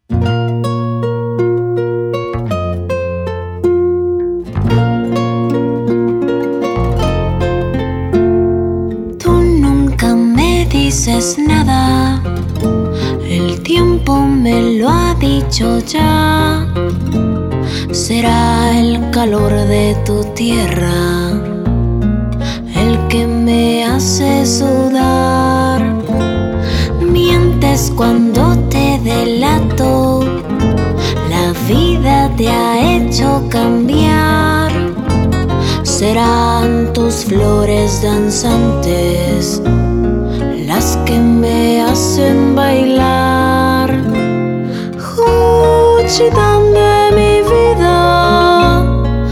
Tú nunca me dices nada, el tiempo me lo ha dicho ya. Será el calor de tu tierra el que me hace sudar. Mientes cuando te delato, la vida te ha hecho cambiar. Serán tus flores danzantes las que me hacen bailar. Juchitán de mi vida,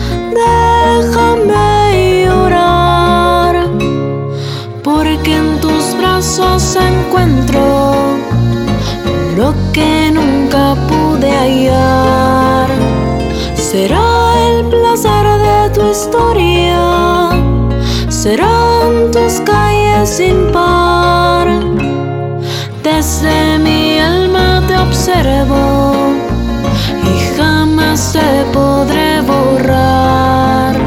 déjame llorar, porque en tus brazos encuentro lo que nunca pude hallar. Será el placer de tu historia, serán tus calles sin par. Desde mi alma te observo y jamás te podré borrar.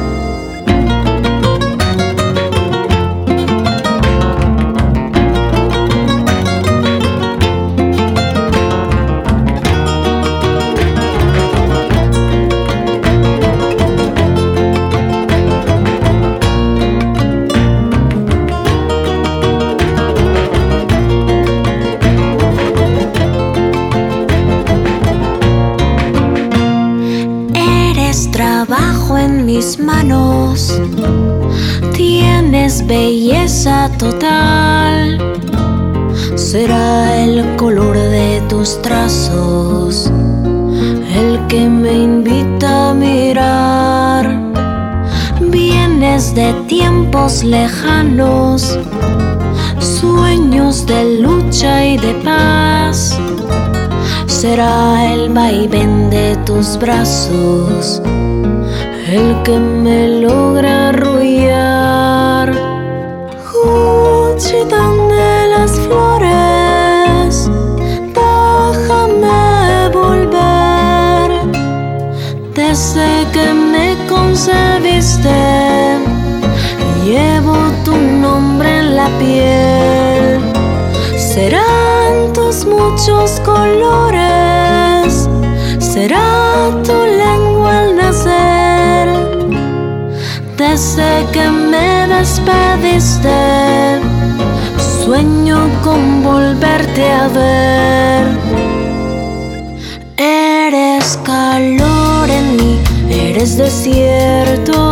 Trabajo en mis manos, tienes belleza total. Será el color de tus trazos el que me invita a mirar. Vienes de tiempos lejanos, sueños de lucha y de paz. Será el vaivén de tus brazos el que me logra arrullar. Juchitán de las flores, déjame volver. Desde que me concebiste, llevo tu nombre en la piel. Serán tus muchos colores, será tu lengua al nacer. Desde que me despediste, sueño con volverte a ver. Eres calor en mí, eres desierto